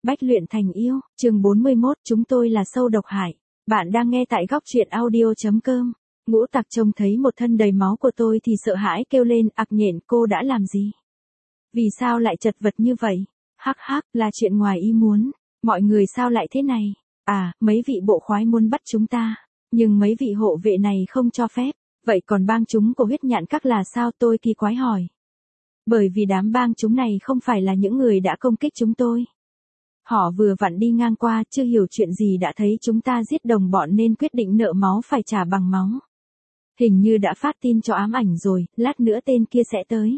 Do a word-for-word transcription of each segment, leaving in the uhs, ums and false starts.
Bách luyện thành yêu, chương bốn mươi mốt, chúng tôi là sâu độc hại. Bạn đang nghe tại góc truyện audio chấm com. Ngũ Tặc trông thấy một thân đầy máu của tôi thì sợ hãi kêu lên, ặc nhện, cô đã làm gì? Vì sao lại chật vật như vậy? Hắc hắc, là chuyện ngoài ý muốn. Mọi người sao lại thế này? À, mấy vị bộ khoái muốn bắt chúng ta. Nhưng mấy vị hộ vệ này không cho phép. Vậy còn bang chúng của huyết nhạn các là sao? Tôi kỳ quái hỏi. Bởi vì đám bang chúng này không phải là những người đã công kích chúng tôi. Họ vừa vặn đi ngang qua, chưa hiểu chuyện gì đã thấy chúng ta giết đồng bọn nên quyết định nợ máu phải trả bằng máu. Hình như đã phát tin cho ám ảnh rồi, lát nữa tên kia sẽ tới.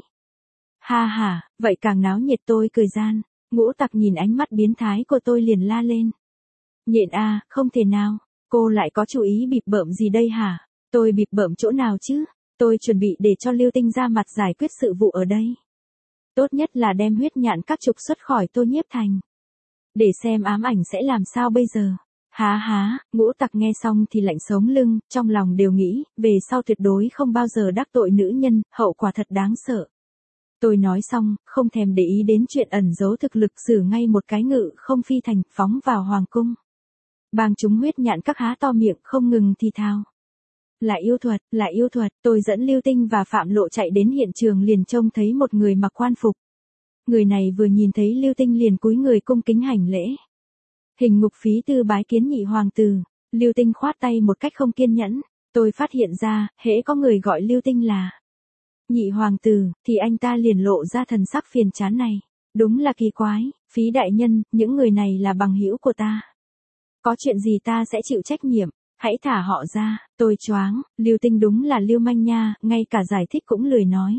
Ha ha, vậy càng náo nhiệt. Tôi cười gian. Ngũ Tặc nhìn ánh mắt biến thái của tôi liền la lên. Nhện a, không thể nào, cô lại có chú ý bịp bợm gì đây hả? Tôi bịp bợm chỗ nào chứ? Tôi chuẩn bị để cho Lưu Tinh ra mặt giải quyết sự vụ ở đây. Tốt nhất là đem huyết nhạn các trục xuất khỏi Tô Nhiếp Thành. Để xem ám ảnh sẽ làm sao bây giờ. Há há, Ngũ Tặc nghe xong thì lạnh sống lưng, trong lòng đều nghĩ, về sau tuyệt đối không bao giờ đắc tội nữ nhân, hậu quả thật đáng sợ. Tôi nói xong, không thèm để ý đến chuyện ẩn giấu thực lực, xử ngay một cái ngự không phi thành, phóng vào hoàng cung. Bang chúng huyết nhạn các há to miệng không ngừng thì thào. Lại yêu thuật, lại yêu thuật, tôi dẫn Lưu Tinh và Phạm Lộ chạy đến hiện trường liền trông thấy một người mặc quan phục. Người này vừa nhìn thấy Lưu Tinh liền cúi người cung kính hành lễ. Hình ngục phí tư bái kiến nhị hoàng tử. Lưu Tinh khoát tay một cách không kiên nhẫn. Tôi phát hiện ra, hễ có người gọi Lưu Tinh là nhị hoàng tử, thì anh ta liền lộ ra thần sắc phiền chán này. Đúng là kỳ quái, Phí đại nhân, những người này là bằng hữu của ta. Có chuyện gì ta sẽ chịu trách nhiệm. Hãy thả họ ra. Tôi choáng, Lưu Tinh đúng là lưu manh nha, ngay cả giải thích cũng lười nói.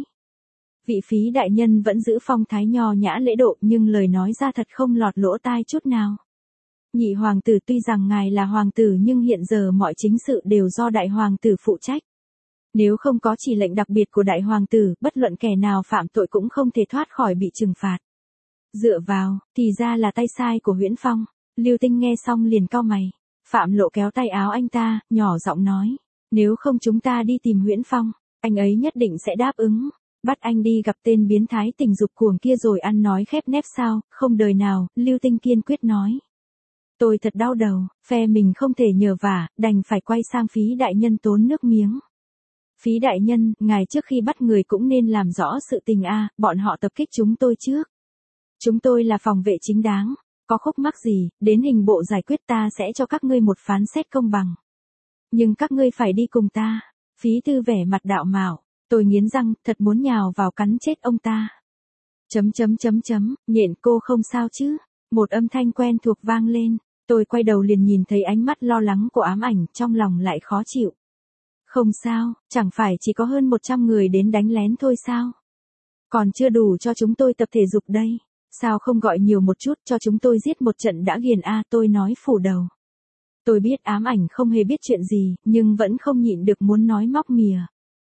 Vị Phí đại nhân vẫn giữ phong thái nho nhã lễ độ nhưng lời nói ra thật không lọt lỗ tai chút nào. Nhị hoàng tử, tuy rằng ngài là hoàng tử nhưng hiện giờ mọi chính sự đều do đại hoàng tử phụ trách. Nếu không có chỉ lệnh đặc biệt của đại hoàng tử, bất luận kẻ nào phạm tội cũng không thể thoát khỏi bị trừng phạt. Dựa vào, thì ra là tay sai của Huyễn Phong. Lưu Tinh nghe xong liền cau mày. Phạm Lộ kéo tay áo anh ta, nhỏ giọng nói. Nếu không chúng ta đi tìm Huyễn Phong, anh ấy nhất định sẽ đáp ứng. Bắt anh đi gặp tên biến thái tình dục cuồng kia rồi ăn nói khép nép sao, không đời nào, Lưu Tinh kiên quyết nói. Tôi thật đau đầu, phe mình không thể nhờ vả, đành phải quay sang Phí đại nhân tốn nước miếng. Phí đại nhân, ngài trước khi bắt người cũng nên làm rõ sự tình a, bọn họ tập kích chúng tôi trước. Chúng tôi là phòng vệ chính đáng, có khúc mắc gì, đến hình bộ giải quyết, ta sẽ cho các ngươi một phán xét công bằng. Nhưng các ngươi phải đi cùng ta. Phí tư vẻ mặt đạo mạo, tôi nghiến răng, thật muốn nhào vào cắn chết ông ta. Chấm chấm chấm chấm, nhện cô không sao chứ? Một âm thanh quen thuộc vang lên, tôi quay đầu liền nhìn thấy ánh mắt lo lắng của ám ảnh, trong lòng lại khó chịu. Không sao, chẳng phải chỉ có hơn một trăm người đến đánh lén thôi sao? Còn chưa đủ cho chúng tôi tập thể dục đây. Sao không gọi nhiều một chút cho chúng tôi giết một trận đã ghiền a, tôi nói phủ đầu. Tôi biết ám ảnh không hề biết chuyện gì, nhưng vẫn không nhịn được muốn nói móc mìa.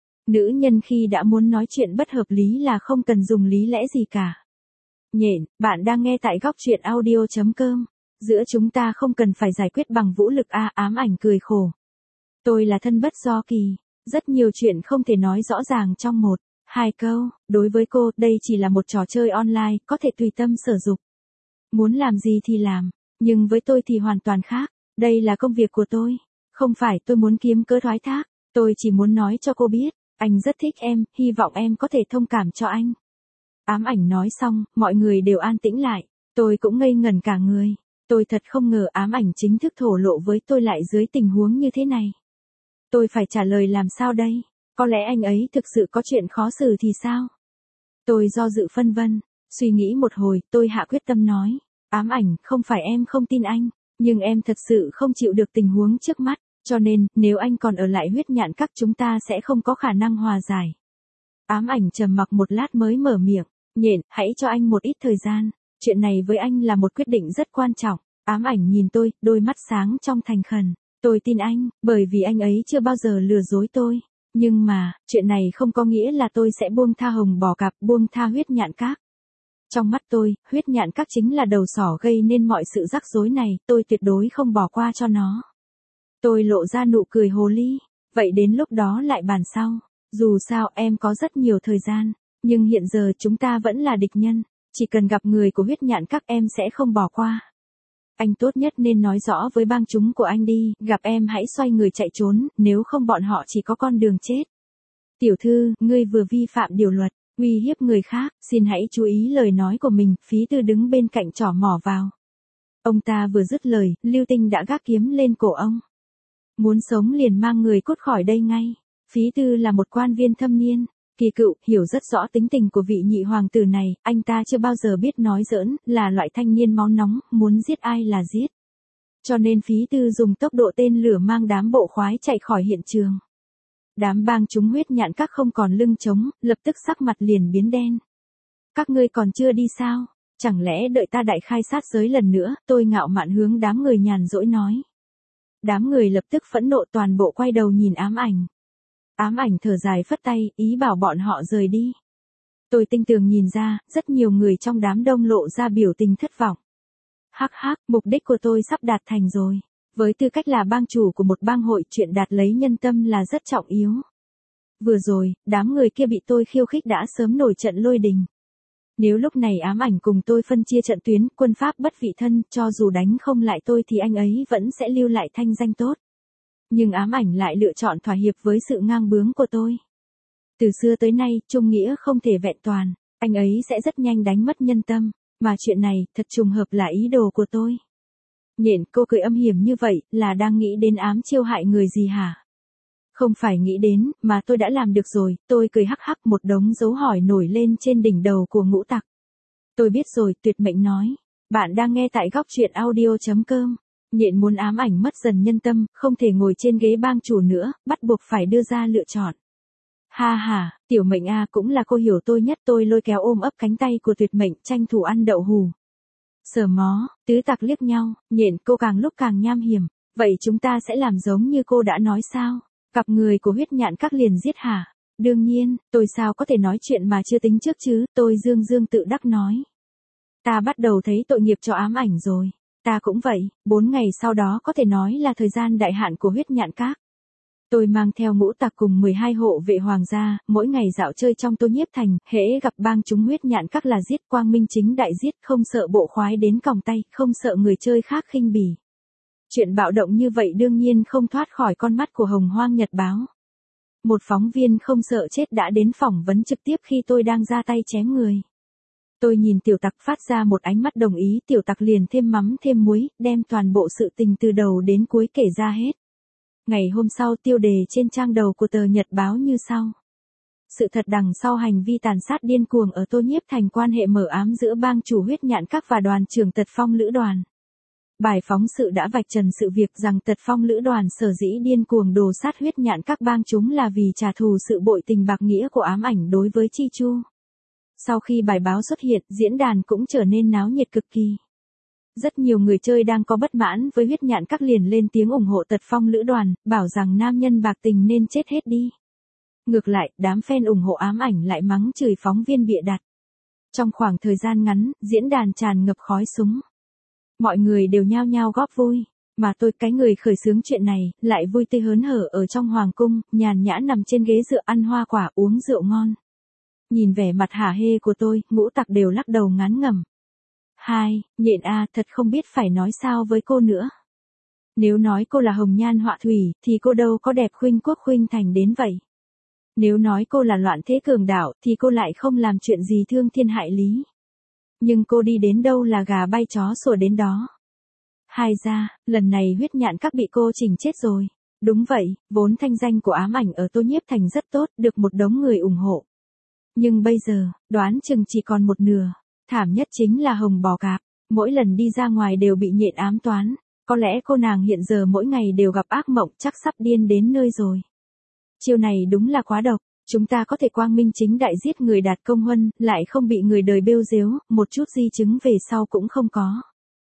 Nữ nhân khi đã muốn nói chuyện bất hợp lý là không cần dùng lý lẽ gì cả. Nhện, bạn đang nghe tại góc truyện audio chấm com. Giữa chúng ta không cần phải giải quyết bằng vũ lực a, ám ảnh cười khổ. Tôi là thân bất do kỳ, rất nhiều chuyện không thể nói rõ ràng trong một, hai câu, đối với cô, đây chỉ là một trò chơi online, có thể tùy tâm sở dục. Muốn làm gì thì làm, nhưng với tôi thì hoàn toàn khác, đây là công việc của tôi, không phải tôi muốn kiếm cớ thoái thác, tôi chỉ muốn nói cho cô biết, anh rất thích em, hy vọng em có thể thông cảm cho anh. Ám ảnh nói xong, mọi người đều an tĩnh lại, tôi cũng ngây ngẩn cả người, tôi thật không ngờ ám ảnh chính thức thổ lộ với tôi lại dưới tình huống như thế này. Tôi phải trả lời làm sao đây? Có lẽ anh ấy thực sự có chuyện khó xử thì sao? Tôi do dự phân vân, suy nghĩ một hồi, tôi hạ quyết tâm nói. Ám ảnh, không phải em không tin anh, nhưng em thật sự không chịu được tình huống trước mắt, cho nên, nếu anh còn ở lại huyết nhạn các chúng ta sẽ không có khả năng hòa giải. Ám ảnh trầm mặc một lát mới mở miệng, nhện, hãy cho anh một ít thời gian, chuyện này với anh là một quyết định rất quan trọng. Ám ảnh nhìn tôi, đôi mắt sáng trong thành khẩn. Tôi tin anh, bởi vì anh ấy chưa bao giờ lừa dối tôi. Nhưng mà, chuyện này không có nghĩa là tôi sẽ buông tha hồng bò cạp, buông tha huyết nhạn các. Trong mắt tôi, huyết nhạn các chính là đầu sỏ gây nên mọi sự rắc rối này, tôi tuyệt đối không bỏ qua cho nó. Tôi lộ ra nụ cười hồ ly, vậy đến lúc đó lại bàn sau. Dù sao em có rất nhiều thời gian, nhưng hiện giờ chúng ta vẫn là địch nhân. Chỉ cần gặp người của huyết nhạn các em sẽ không bỏ qua. Anh tốt nhất nên nói rõ với bang chúng của anh đi, gặp em hãy xoay người chạy trốn, nếu không bọn họ chỉ có con đường chết. Tiểu thư, ngươi vừa vi phạm điều luật, uy hiếp người khác, xin hãy chú ý lời nói của mình, Phí Tư đứng bên cạnh trỏ mỏ vào. Ông ta vừa dứt lời, Lưu Tinh đã gác kiếm lên cổ ông. Muốn sống liền mang người cút khỏi đây ngay. Phí Tư là một quan viên thâm niên, kỳ cựu, hiểu rất rõ tính tình của vị nhị hoàng tử này, anh ta chưa bao giờ biết nói giỡn, là loại thanh niên máu nóng, muốn giết ai là giết. Cho nên Phí Tư dùng tốc độ tên lửa mang đám bộ khoái chạy khỏi hiện trường. Đám bang chúng huyết nhạn các không còn lưng trống, lập tức sắc mặt liền biến đen. Các ngươi còn chưa đi sao? Chẳng lẽ đợi ta đại khai sát giới lần nữa? Tôi ngạo mạn hướng đám người nhàn rỗi nói. Đám người lập tức phẫn nộ, toàn bộ quay đầu nhìn Ám Ảnh. Ám Ảnh thở dài phất tay, ý bảo bọn họ rời đi. Tôi tinh tường nhìn ra, rất nhiều người trong đám đông lộ ra biểu tình thất vọng. Hắc hắc, mục đích của tôi sắp đạt thành rồi. Với tư cách là bang chủ của một bang hội, chuyện đạt lấy nhân tâm là rất trọng yếu. Vừa rồi, đám người kia bị tôi khiêu khích đã sớm nổi trận lôi đình. Nếu lúc này Ám Ảnh cùng tôi phân chia trận tuyến, quân pháp bất vị thân, cho dù đánh không lại tôi thì anh ấy vẫn sẽ lưu lại thanh danh tốt. Nhưng Ám Ảnh lại lựa chọn thỏa hiệp với sự ngang bướng của tôi. Từ xưa tới nay, trung nghĩa không thể vẹn toàn, anh ấy sẽ rất nhanh đánh mất nhân tâm, mà chuyện này, thật trùng hợp là ý đồ của tôi. Nhện, cô cười âm hiểm như vậy, là đang nghĩ đến ám chiêu hại người gì hả? Không phải nghĩ đến, mà tôi đã làm được rồi, tôi cười hắc hắc, một đống dấu hỏi nổi lên trên đỉnh đầu của Ngũ Tặc. Tôi biết rồi, Tuyệt Mệnh nói. Bạn đang nghe tại góc truyện audio chấm com. Nhện muốn Ám Ảnh mất dần nhân tâm, không thể ngồi trên ghế bang chủ nữa, bắt buộc phải đưa ra lựa chọn. Ha ha, Tiểu Mệnh a, cũng là cô hiểu tôi nhất. Tôi lôi kéo ôm ấp cánh tay của Tuyệt Mệnh, tranh thủ ăn đậu hù. Sờ mó, tứ tặc liếc nhau, Nhện, cô càng lúc càng nham hiểm. Vậy chúng ta sẽ làm giống như cô đã nói sao? Cặp người của huyết nhạn các liền giết hả? Đương nhiên, tôi sao có thể nói chuyện mà chưa tính trước chứ? Tôi dương dương tự đắc nói. Ta bắt đầu thấy tội nghiệp cho Ám Ảnh rồi. Ta cũng vậy, bốn ngày sau đó có thể nói là thời gian đại hạn của huyết nhạn các. Tôi mang theo Ngũ Tặc cùng mười hai hộ vệ hoàng gia, mỗi ngày dạo chơi trong Tô Nhiếp Thành, hễ gặp bang chúng huyết nhạn các là giết, quang minh chính đại giết, không sợ bộ khoái đến còng tay, không sợ người chơi khác khinh bỉ. Chuyện bạo động như vậy đương nhiên không thoát khỏi con mắt của Hồng Hoang Nhật Báo. Một phóng viên không sợ chết đã đến phỏng vấn trực tiếp khi tôi đang ra tay chém người. Tôi nhìn Tiểu Tặc phát ra một ánh mắt đồng ý, Tiểu Tặc liền thêm mắm thêm muối, đem toàn bộ sự tình từ đầu đến cuối kể ra hết. Ngày hôm sau, tiêu đề trên trang đầu của tờ Nhật Báo như sau. Sự thật đằng sau hành vi tàn sát điên cuồng ở Tô Nhiếp Thành, quan hệ mờ ám giữa bang chủ huyết nhạn các và đoàn trưởng Tật Phong Lữ đoàn. Bài phóng sự đã vạch trần sự việc rằng Tật Phong Lữ đoàn sở dĩ điên cuồng đồ sát huyết nhạn các bang chúng là vì trả thù sự bội tình bạc nghĩa của Ám Ảnh đối với Chi Chu. Sau khi bài báo xuất hiện, diễn đàn cũng trở nên náo nhiệt cực kỳ. Rất nhiều người chơi đang có bất mãn với huyết nhạn các liền lên tiếng ủng hộ Tật Phong Lữ đoàn, bảo rằng nam nhân bạc tình nên chết hết đi. Ngược lại, đám fan ủng hộ Ám Ảnh lại mắng chửi phóng viên bịa đặt. Trong khoảng thời gian ngắn, diễn đàn tràn ngập khói súng. Mọi người đều nhao nhao góp vui, mà tôi, cái người khởi xướng chuyện này, lại vui tươi hớn hở ở trong hoàng cung, nhàn nhã nằm trên ghế dựa ăn hoa quả, uống rượu ngon. Nhìn vẻ mặt hả hê của tôi, Ngũ Tặc đều lắc đầu ngán ngẩm. Hai, Nhện a, thật không biết phải nói sao với cô nữa. Nếu nói cô là hồng nhan họa thủy, thì cô đâu có đẹp khuynh quốc khuynh thành đến vậy. Nếu nói cô là loạn thế cường đảo, thì cô lại không làm chuyện gì thương thiên hại lý. Nhưng cô đi đến đâu là gà bay chó sủa đến đó. Hai ra, lần này huyết nhạn các bị cô chỉnh chết rồi. Đúng vậy, vốn thanh danh của Ám Ảnh ở Tô Nhiếp Thành rất tốt, được một đống người ủng hộ. Nhưng bây giờ, đoán chừng chỉ còn một nửa. Thảm nhất chính là Hồng Bò Cạp, mỗi lần đi ra ngoài đều bị Nhện ám toán. Có lẽ cô nàng hiện giờ mỗi ngày đều gặp ác mộng, chắc sắp điên đến nơi rồi. Chiêu này đúng là quá độc. Chúng ta có thể quang minh chính đại giết người đạt công huân, lại không bị người đời bêu dếu, một chút di chứng về sau cũng không có.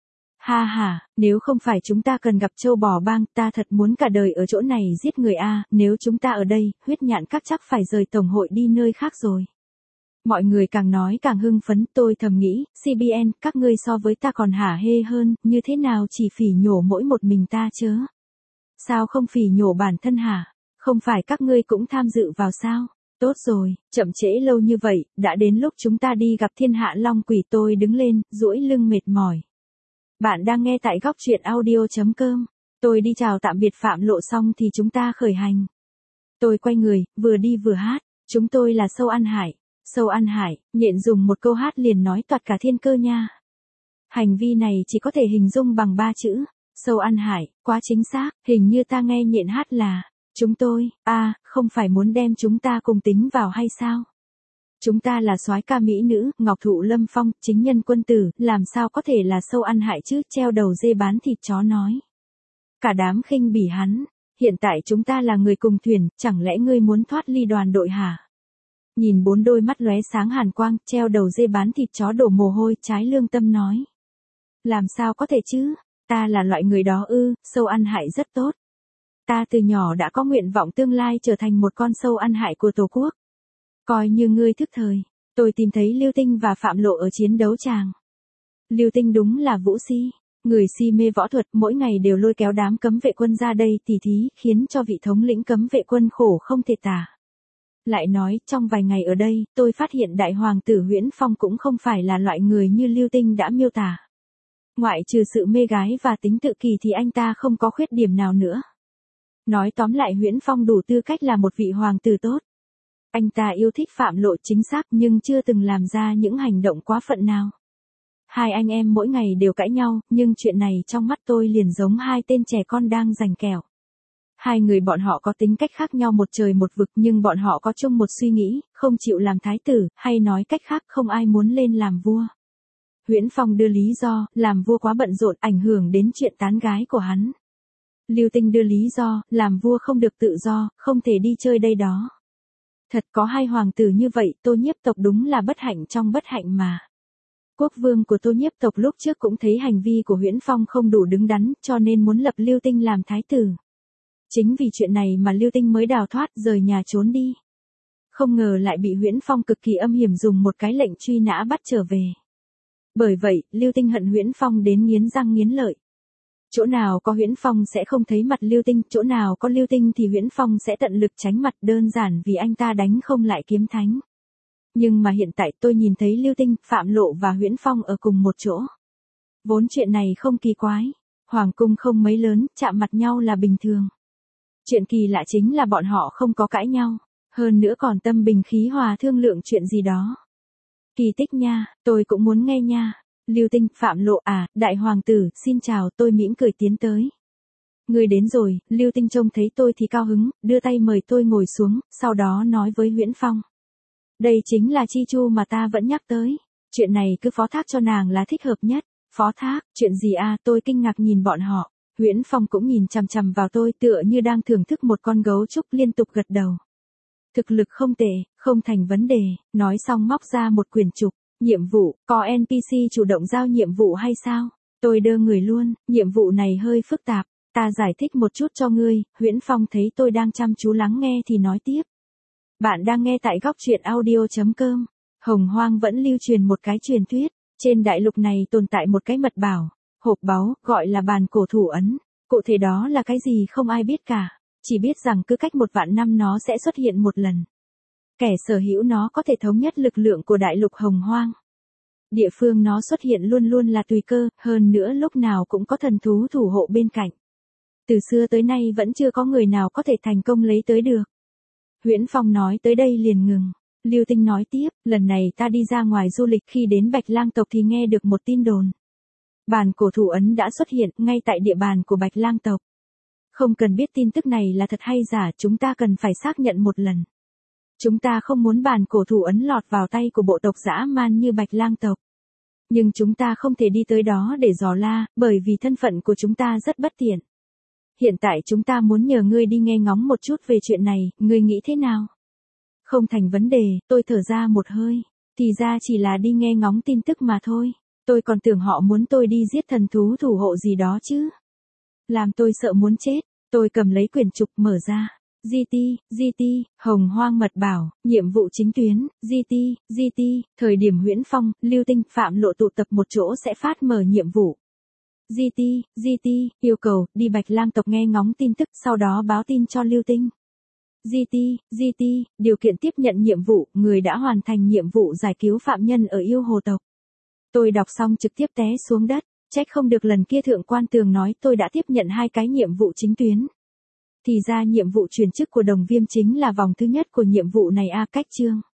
Ha ha, nếu không phải chúng ta cần gặp châu bò bang, ta thật muốn cả đời ở chỗ này giết người a, nếu chúng ta ở đây, huyết nhạn các chắc phải rời tổng hội đi nơi khác rồi. Mọi người càng nói càng hưng phấn, tôi thầm nghĩ, xê bê en, các ngươi so với ta còn hả hê hơn, như thế nào chỉ phỉ nhổ mỗi một mình ta chớ? Sao không phỉ nhổ bản thân hả? Không phải các ngươi cũng tham dự vào sao? Tốt rồi, chậm trễ lâu như vậy, đã đến lúc chúng ta đi gặp thiên hạ long quỷ. Tôi đứng lên, duỗi lưng mệt mỏi. Bạn đang nghe tại góc truyện audio.com. Tôi đi chào tạm biệt Phạm Lộ xong thì chúng ta khởi hành. Tôi quay người, vừa đi vừa hát. Chúng tôi là Sâu Ăn Hải. Sâu Ăn Hải, nhện dùng một câu hát liền nói toạc cả thiên cơ nha. Hành vi này chỉ có thể hình dung bằng ba chữ. Sâu Ăn Hải, quá chính xác, hình như ta nghe nhện hát là chúng tôi, a à, không phải muốn đem chúng ta cùng tính vào hay sao? Chúng ta là soái ca mỹ nữ, ngọc thụ lâm phong, chính nhân quân tử, làm sao có thể là Sâu Ăn Hải chứ, treo đầu dê bán thịt chó nói. Cả đám khinh bỉ hắn, hiện tại chúng ta là người cùng thuyền, chẳng lẽ ngươi muốn thoát ly đoàn đội hả? Nhìn bốn đôi mắt lóe sáng hàn quang, treo đầu dê bán thịt chó đổ mồ hôi, trái lương tâm nói. Làm sao có thể chứ, ta là loại người đó ư? Sâu Ăn Hải rất tốt. Ta từ nhỏ đã có nguyện vọng tương lai trở thành một con sâu ăn hại của Tổ quốc. Coi như ngươi thức thời, tôi tìm thấy Lưu Tinh và Phạm Lộ ở chiến đấu tràng. Lưu Tinh đúng là vũ si, người si mê võ thuật, mỗi ngày đều lôi kéo đám cấm vệ quân ra đây tỉ thí, khiến cho vị thống lĩnh cấm vệ quân khổ không thể tả. Lại nói, trong vài ngày ở đây, tôi phát hiện đại hoàng tử Huyễn Phong cũng không phải là loại người như Lưu Tinh đã miêu tả. Ngoại trừ sự mê gái và tính tự kỳ thì anh ta không có khuyết điểm nào nữa. Nói tóm lại, Huyễn Phong đủ tư cách là một vị hoàng tử tốt. Anh ta yêu thích Phạm Lộ chính xác, nhưng chưa từng làm ra những hành động quá phận nào. Hai anh em mỗi ngày đều cãi nhau, nhưng chuyện này trong mắt tôi liền giống hai tên trẻ con đang giành kẹo. Hai người bọn họ có tính cách khác nhau một trời một vực, nhưng bọn họ có chung một suy nghĩ, không chịu làm thái tử, hay nói cách khác không ai muốn lên làm vua. Huyễn Phong đưa lý do, làm vua quá bận rộn, ảnh hưởng đến chuyện tán gái của hắn. Lưu Tinh đưa lý do, làm vua không được tự do, không thể đi chơi đây đó. Thật có hai hoàng tử như vậy, Tô Nhiếp tộc đúng là bất hạnh trong bất hạnh mà. Quốc vương của Tô Nhiếp tộc lúc trước cũng thấy hành vi của Huyễn Phong không đủ đứng đắn, cho nên muốn lập Lưu Tinh làm thái tử. Chính vì chuyện này mà Lưu Tinh mới đào thoát, rời nhà trốn đi. Không ngờ lại bị Huyễn Phong cực kỳ âm hiểm dùng một cái lệnh truy nã bắt trở về. Bởi vậy, Lưu Tinh hận Huyễn Phong đến nghiến răng nghiến lợi. Chỗ nào có Huyễn Phong sẽ không thấy mặt Lưu Tinh, chỗ nào có Lưu Tinh thì Huyễn Phong sẽ tận lực tránh mặt, đơn giản vì anh ta đánh không lại Kiếm Thánh. Nhưng mà hiện tại tôi nhìn thấy Lưu Tinh, Phạm Lộ và Huyễn Phong ở cùng một chỗ. Vốn chuyện này không kỳ quái, hoàng cung không mấy lớn, chạm mặt nhau là bình thường. Chuyện kỳ lạ chính là bọn họ không có cãi nhau, hơn nữa còn tâm bình khí hòa thương lượng chuyện gì đó. Kỳ tích nha, tôi cũng muốn nghe nha. Lưu Tinh, Phạm Lộ à, đại hoàng tử, xin chào, tôi mỉm cười tiến tới. Người đến rồi, Lưu Tinh trông thấy tôi thì cao hứng, đưa tay mời tôi ngồi xuống, sau đó nói với Huyễn Phong. Đây chính là Chi Chu mà ta vẫn nhắc tới, chuyện này cứ phó thác cho nàng là thích hợp nhất. Phó thác, chuyện gì à, tôi kinh ngạc nhìn bọn họ. Huyễn Phong cũng nhìn chằm chằm vào tôi tựa như đang thưởng thức một con gấu trúc, liên tục gật đầu. Thực lực không tệ, không thành vấn đề, nói xong móc ra một quyển trục. Nhiệm vụ, có en pê xê chủ động giao nhiệm vụ hay sao? Tôi đơ người luôn, nhiệm vụ này hơi phức tạp, ta giải thích một chút cho ngươi. Huyễn Phong thấy tôi đang chăm chú lắng nghe thì nói tiếp. Bạn đang nghe tại góc truyện audio.com. Hồng Hoang vẫn lưu truyền một cái truyền thuyết, trên đại lục này tồn tại một cái mật bảo, hộp báu, gọi là bàn cổ thủ ấn. Cụ thể đó là cái gì không ai biết cả, chỉ biết rằng cứ cách một vạn năm nó sẽ xuất hiện một lần. Kẻ sở hữu nó có thể thống nhất lực lượng của đại lục Hồng Hoang. Địa phương nó xuất hiện luôn luôn là tùy cơ, hơn nữa lúc nào cũng có thần thú thủ hộ bên cạnh. Từ xưa tới nay vẫn chưa có người nào có thể thành công lấy tới được. Huyễn Phong nói tới đây liền ngừng. Lưu Tinh nói tiếp, lần này ta đi ra ngoài du lịch, khi đến Bạch Lang tộc thì nghe được một tin đồn. Bàn cổ thủ ấn đã xuất hiện ngay tại địa bàn của Bạch Lang tộc. Không cần biết tin tức này là thật hay giả, chúng ta cần phải xác nhận một lần. Chúng ta không muốn bàn cổ thủ ấn lọt vào tay của bộ tộc dã man như Bạch Lang tộc. Nhưng chúng ta không thể đi tới đó để dò la, bởi vì thân phận của chúng ta rất bất tiện. Hiện tại chúng ta muốn nhờ ngươi đi nghe ngóng một chút về chuyện này, ngươi nghĩ thế nào? Không thành vấn đề, tôi thở ra một hơi. Thì ra chỉ là đi nghe ngóng tin tức mà thôi. Tôi còn tưởng họ muốn tôi đi giết thần thú thủ hộ gì đó chứ. Làm tôi sợ muốn chết, tôi cầm lấy quyển trục mở ra. giê tê, giê tê, Hồng Hoang mật bảo, nhiệm vụ chính tuyến, giê tê, giê tê, thời điểm Huyễn Phong, Lưu Tinh, Phạm Lộ tụ tập một chỗ sẽ phát mở nhiệm vụ. giê tê, giê tê, yêu cầu, đi Bạch Lang tộc nghe ngóng tin tức, sau đó báo tin cho Lưu Tinh. giê tê, giê tê, điều kiện tiếp nhận nhiệm vụ, người đã hoàn thành nhiệm vụ giải cứu phạm nhân ở yêu hồ tộc. Tôi đọc xong trực tiếp té xuống đất, trách không được lần kia thượng quan tường nói tôi đã tiếp nhận hai cái nhiệm vụ chính tuyến. Thì ra nhiệm vụ truyền chức của Đồng Viêm chính là vòng thứ nhất của nhiệm vụ này a. Cách chương.